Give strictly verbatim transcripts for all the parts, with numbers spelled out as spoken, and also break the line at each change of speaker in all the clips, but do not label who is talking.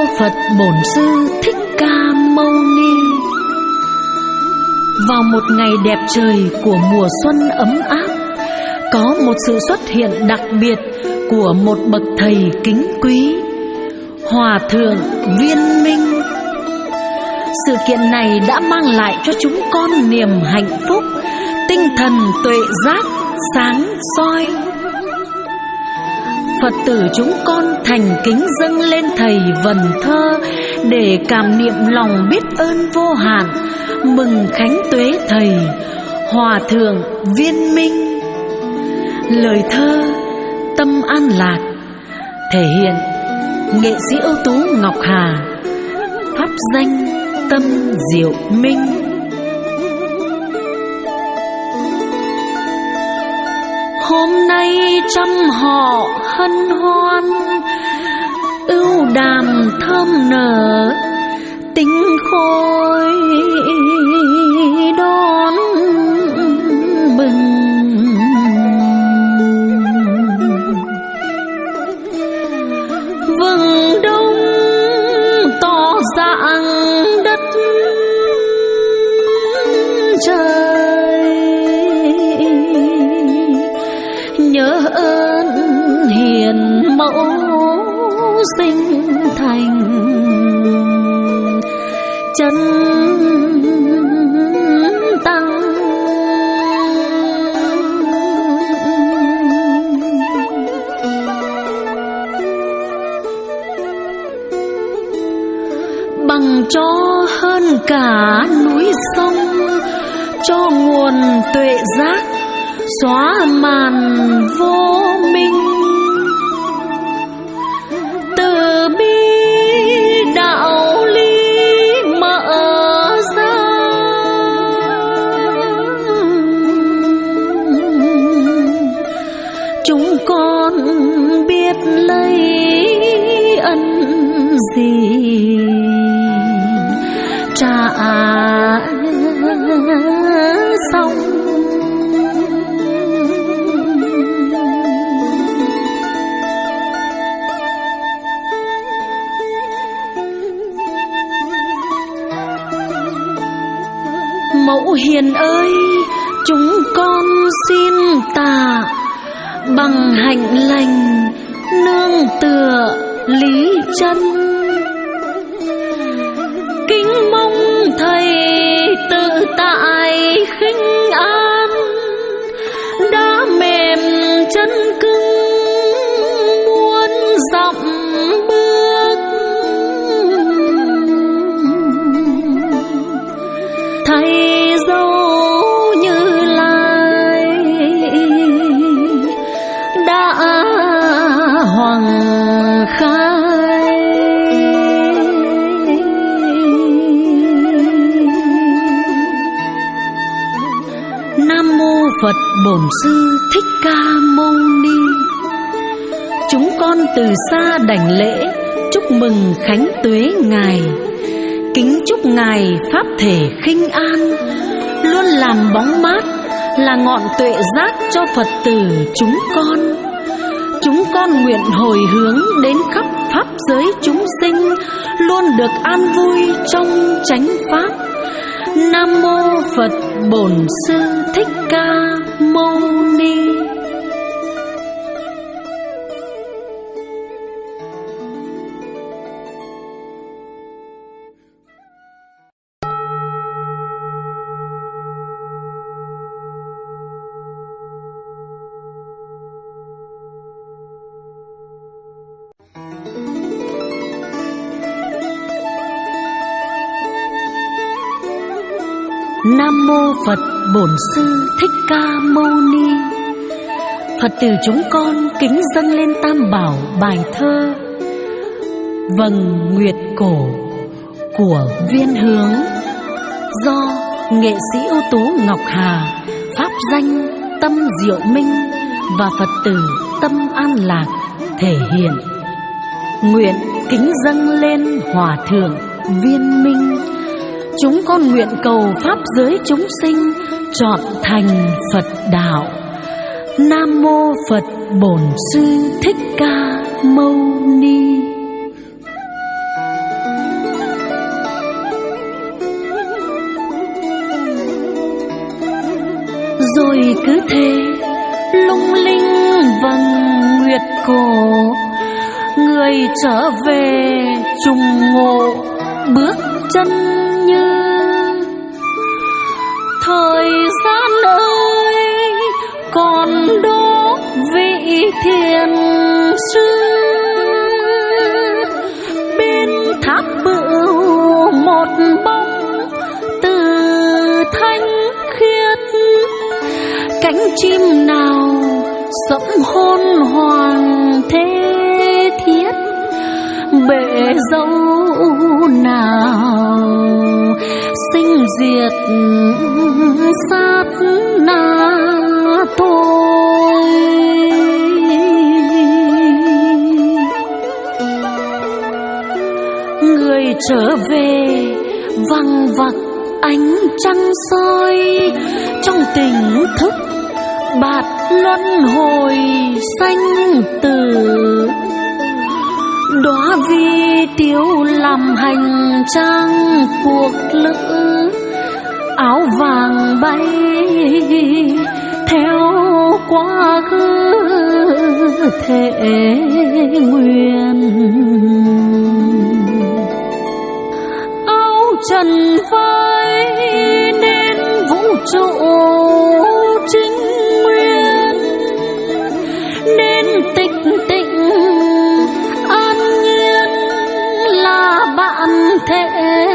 Phật Bổn Sư Thích Ca Mâu Ni. Vào một ngày đẹp trời của mùa xuân ấm áp, có một sự xuất hiện đặc biệt của một bậc thầy kính quý, Hòa Thượng Viên Minh. Sự kiện này đã mang lại cho chúng con niềm hạnh phúc, tinh thần tuệ giác sáng soi. Phật tử chúng con thành kính dâng lên Thầy vần thơ để cảm niệm lòng biết ơn vô hạn, mừng khánh tuế Thầy Hòa Thượng Viên Minh. Lời thơ Tâm An Lạc thể hiện nghệ sĩ ưu tú Ngọc Hà, pháp danh Tâm Diệu Minh. Hôm nay trăm họ hân hoan, ưu đàm thơm nở, tính khôi đón bừng. Vầng đông tỏ dạng đất trời, nhớ ơn hiền mẫu sinh thành chân tăng. Bằng cho hơn cả núi sông, cho nguồn tuệ giác xóa màn vô minh. Từ bi đạo lý mở ra, chúng con biết lấy ân gì trả xong. Mẫu hiền ơi, chúng con xin tạ bằng hạnh lành nương tựa lý chân. Kính mong Thầy tự tại khinh an, đã mềm chân cứng muôn dặm bước. Thầy dâu Như Lai đã hoàng khai. Nam mô Phật Bổn Sư Thích Ca Mâu Ni. Chúng con từ xa đảnh lễ chúc mừng khánh tuế Ngài, kính chúc Ngài pháp thể khinh an, luôn làm bóng mát, là ngọn tuệ giác cho Phật tử chúng con. Chúng con nguyện hồi hướng đến khắp pháp giới chúng sinh, luôn được an vui trong chánh pháp. Nam mô Phật Bổn Sư Thích Ca Mâu Ni. Nam mô Phật Bổn Sư Thích Ca Mâu Ni. Phật tử chúng con kính dâng lên Tam Bảo bài thơ Vầng Nguyệt Cổ của Viên Hướng, do nghệ sĩ ưu tú Ngọc Hà, pháp danh Tâm Diệu Minh và Phật tử Tâm An Lạc thể hiện. Nguyện kính dâng lên Hòa Thượng Viên Minh. Chúng con nguyện cầu pháp giới chúng sinh trọn thành Phật đạo. Nam mô Phật Bổn Sư Thích Ca Mâu Ni. cứ thế lung linh vầng nguyệt cổ, người trở về trùng ngộ bước chân như thời gian ơi còn đó vị thiền sư. Bên tháp bửu một bóng từ thanh khiết, cánh chim nào sẫm hôn hoàng thế thiết, bể dâu nào sinh diệt sát na tôi. Người trở về văng vặc ánh trăng soi, trong tỉnh thức bạt luân hồi sanh tử. Đóa vi tiếu làm hành trang cuộc lữ, áo vàng bay theo quá khứ thể nguyện. Áo trần phai nên vũ trụ chính nguyên, nên tịch tịnh an nhiên là bạn thể.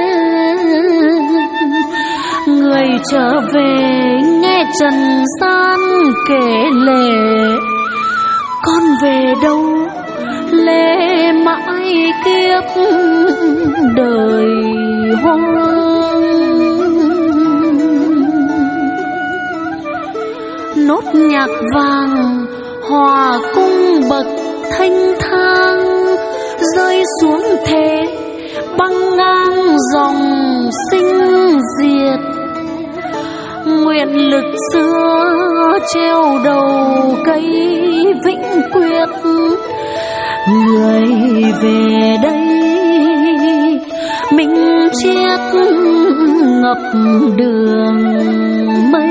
Người trở về nghe trần gian kể lệ, con về đâu lệ mãi kiếp đời hoang. Nốt nhạc vàng hòa cung bậc thanh thang, rơi xuống thế băng ngang dòng sinh diệt. Nguyện lực xưa treo đầu cây vĩnh quyết, người về đây minh triết ngập đường mây.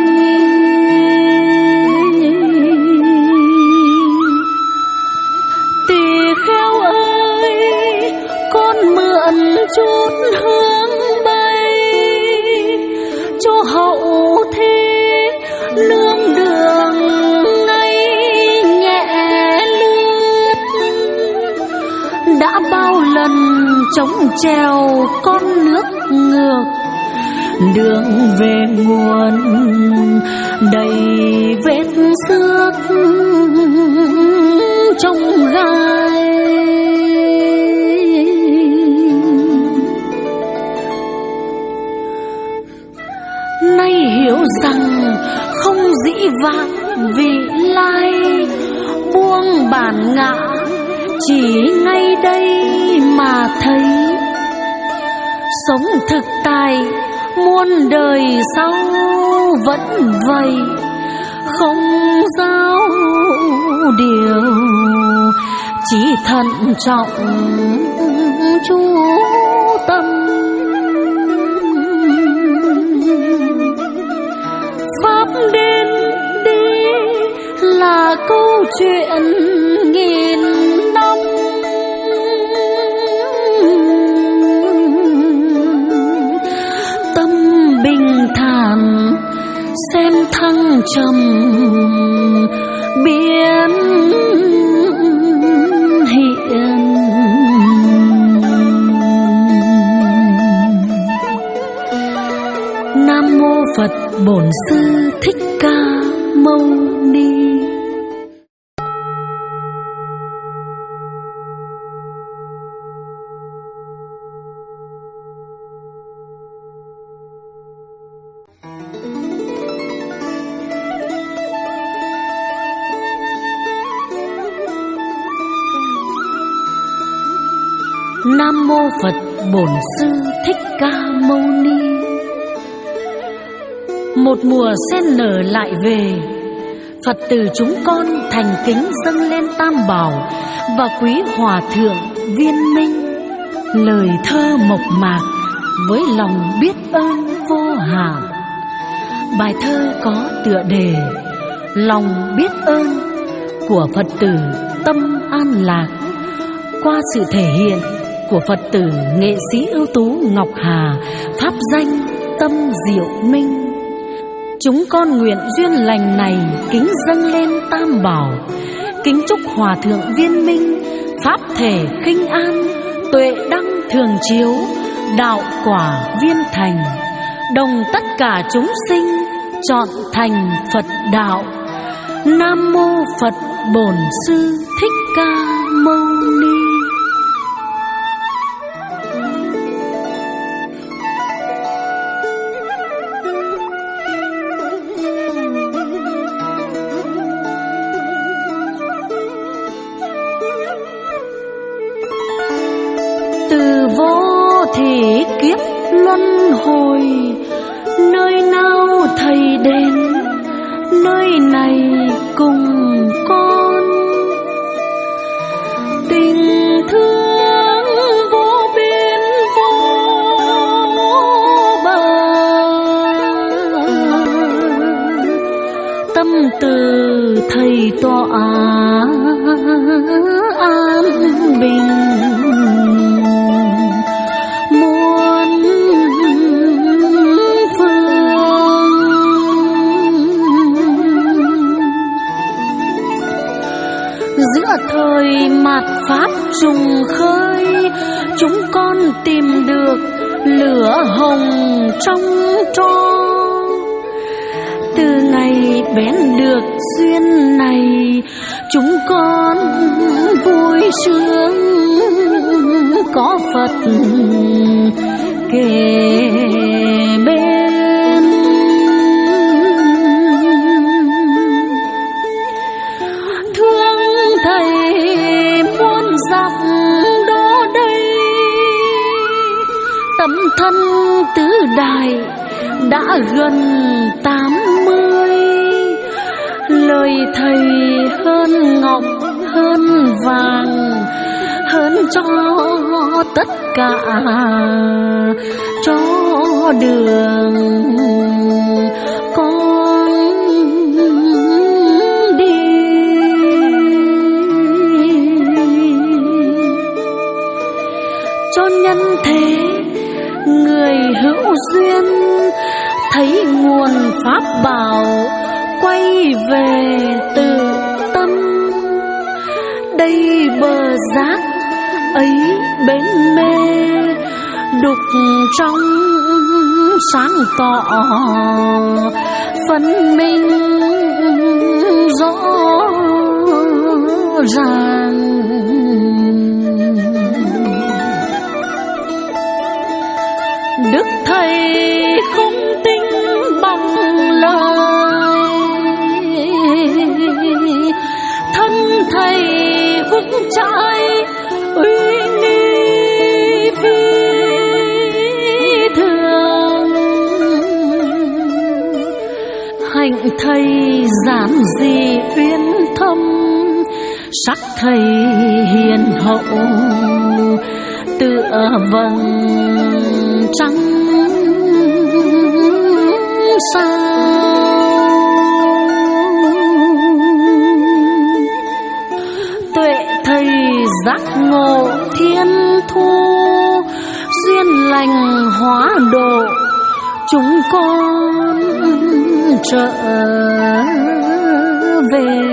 Tỳ kheo ơi, con mượn chút hương bay cho hậu thế nương đường ngay nhẹ lướt. Đã bao lần chống treo con nước ngược, đường về nguồn đầy vết xước trong gai. Nay hiểu rằng không dĩ vãng vị lai, buông bản ngã chỉ ngay đây mà thấy. Sống thực tại muôn đời sau vẫn vậy, không giao điều chỉ thận trọng chú tâm. Pháp đến đi là câu chuyện nghìn năm, tâm bình thản xem thăng trầm biến hiện. Nam mô Phật Bổn Sư Thích Ca Mâu Ni. Nam mô Phật Bổn Sư Thích Ca Mâu Ni. Một mùa sen nở lại về, Phật tử chúng con thành kính dâng lên Tam Bảo và quý Hòa Thượng Viên Minh lời thơ mộc mạc với lòng biết ơn vô hạn. Bài thơ có tựa đề lòng biết ơn của Phật tử Tâm An Lạc qua sự thể hiện của Phật tử nghệ sĩ ưu tú Ngọc Hà, pháp danh Tâm Diệu Minh. Chúng con nguyện duyên lành này kính dâng lên Tam Bảo, kính chúc Hòa Thượng Viên Minh pháp thể khinh an, tuệ đăng thường chiếu, đạo quả viên thành, đồng tất cả chúng sinh chọn thành Phật đạo. Nam mô Phật Bổn Sư Thích Ca Mâu Ni. Từ vô thị kiếp luân hồi, nơi nào thầy đến nơi này cùng con. Tình thương vô biên vô bờ, tâm từ thầy tọa an bình. Giữa thời mạt pháp trùng khơi, chúng con tìm được lửa hồng trong tro. Từ ngày bén được duyên này, chúng con vui sướng có Phật kề bên. Thương thầy muôn dặm đó đây, tấm thân tứ đại đã gần tám mươi. Lời thầy hơn ngọc hơn vàng, hơn cho tất cả cho đường con đi. Cho nhân thế người hữu duyên, thấy nguồn pháp bảo quay về tự tâm. Đây bờ giác ấy bến mê, đục trong sáng tỏ phân minh rõ ràng. Đức thầy không tính bằng lời, thân thầy vững chãi uy nghi phi thường. Hạnh thầy giản dị uyên thâm, sắc thầy hiền hậu tựa vầng trăng sao. Tuệ thầy giác ngộ thiên thu, duyên lành hóa độ chúng con trở về.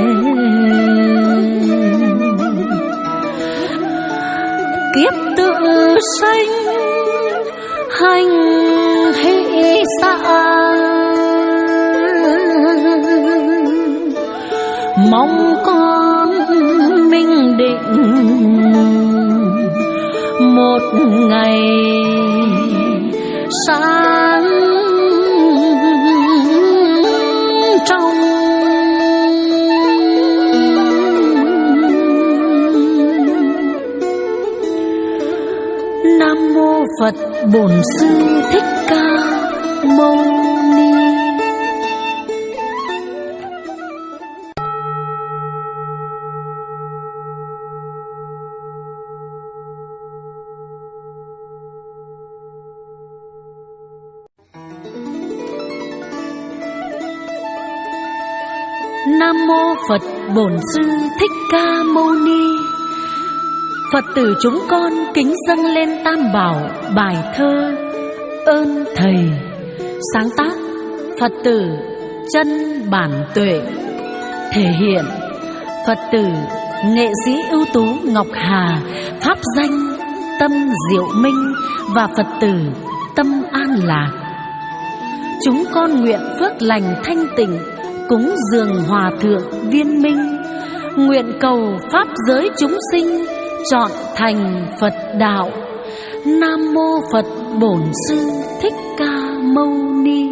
Kiếp tự sanh hành hỷ xã, mong con minh định một ngày sáng trong. Nam mô Phật Bổn Sư Thích Ca Mâu Ni. Nam mô Phật Bổn Sư Thích Ca Mâu Ni. Phật tử chúng con kính dâng lên Tam Bảo bài thơ Ơn Thầy. Sáng tác Phật tử Chân Bản Tuệ. Thể hiện Phật tử nghệ sĩ ưu tú Ngọc Hà, pháp danh Tâm Diệu Minh và Phật tử Tâm An Lạc. Chúng con nguyện phước lành thanh tịnh cúng dường Hòa Thượng Viên Minh, nguyện cầu pháp giới chúng sinh chọn thành Phật đạo. Nam mô Phật Bổn Sư Thích Ca Mâu Ni.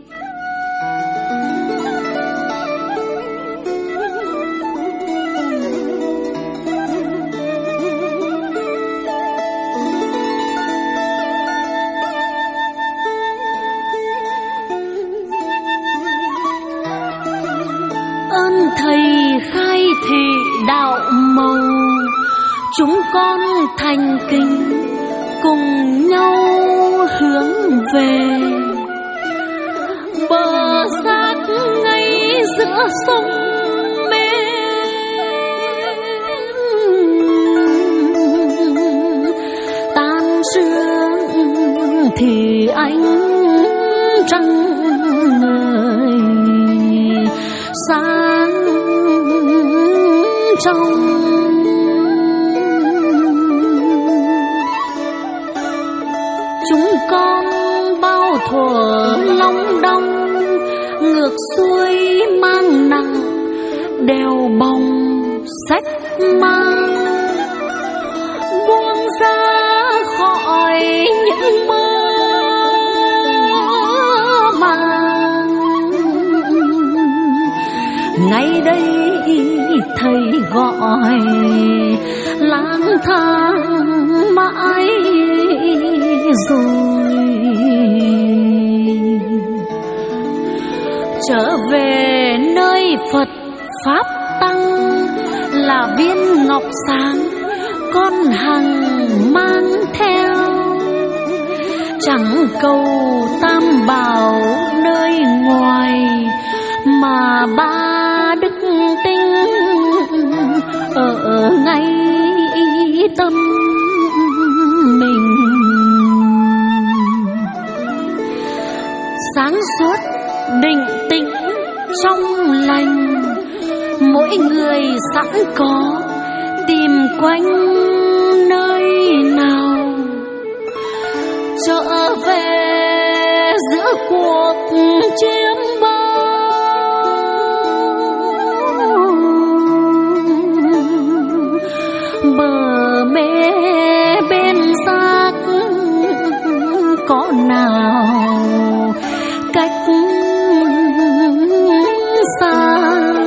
Ơn Thầy khai thị đạo màu, chúng con thành kính cùng nhau hướng về bờ giác ngay giữa sông mênh. Tan sương thì ánh trăng ngời sáng trong. Chúng con bao thuở long đong ngược xuôi mang nặng đèo bồng sách mang, buông ra khỏi những mơ màng. Ngay đây Thầy gọi lang thang mãi rồi, trở về nơi Phật Pháp Tăng là viên ngọc sáng con hằng mang theo. Chẳng cầu tam bảo nơi ngoài mà ba đức tinh ở ngay tâm mình. Sáng suốt định tĩnh trong lành, mỗi người sẵn có tìm quanh nơi nào. Trở về giữa cuộc chiêm bao, bờ mê bên giác có nào cách xa.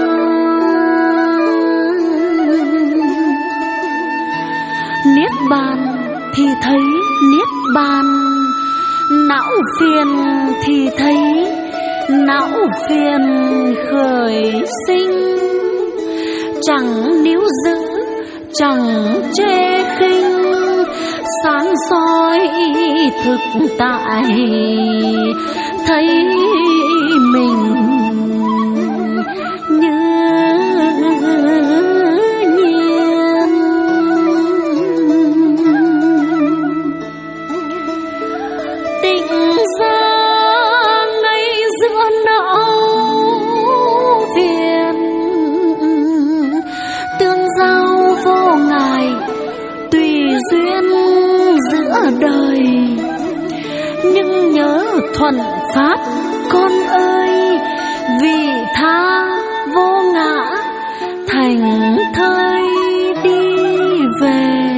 Niết bàn thì thấy niết bàn, não phiền thì thấy não phiền khởi sinh. Chẳng níu giữ chẳng chê khinh, sáng soi thực tại thấy mình như nhiên. Tịnh ra ngay giữa não phiền, tương giao vô ngại tùy duyên giữa đời. Nhưng nhớ thuận pháp con ơi, vì tha vô ngã thành thơi đi về.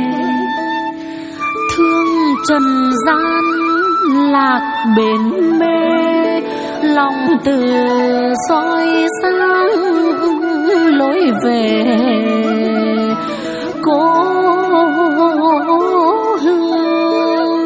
Thương trần gian lạc bến mê, lòng từ soi sáng lối về cố hương.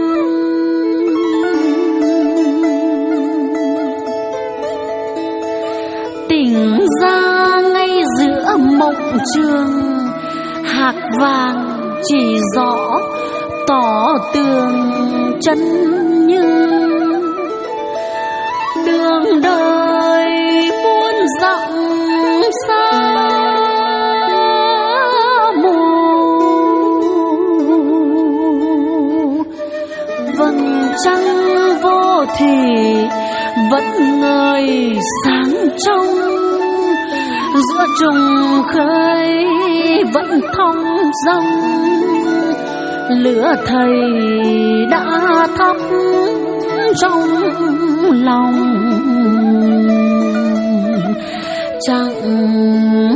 Tỉnh ra ngay giữa mộng trường, hạc vàng chỉ rõ tỏ tường chân như. Đường đời muôn dặm xa trăng vô thủy vẫn ngời sáng trong, giữa trùng khơi vẫn thong dong, lửa thầy đã thắp trong lòng. Chẳng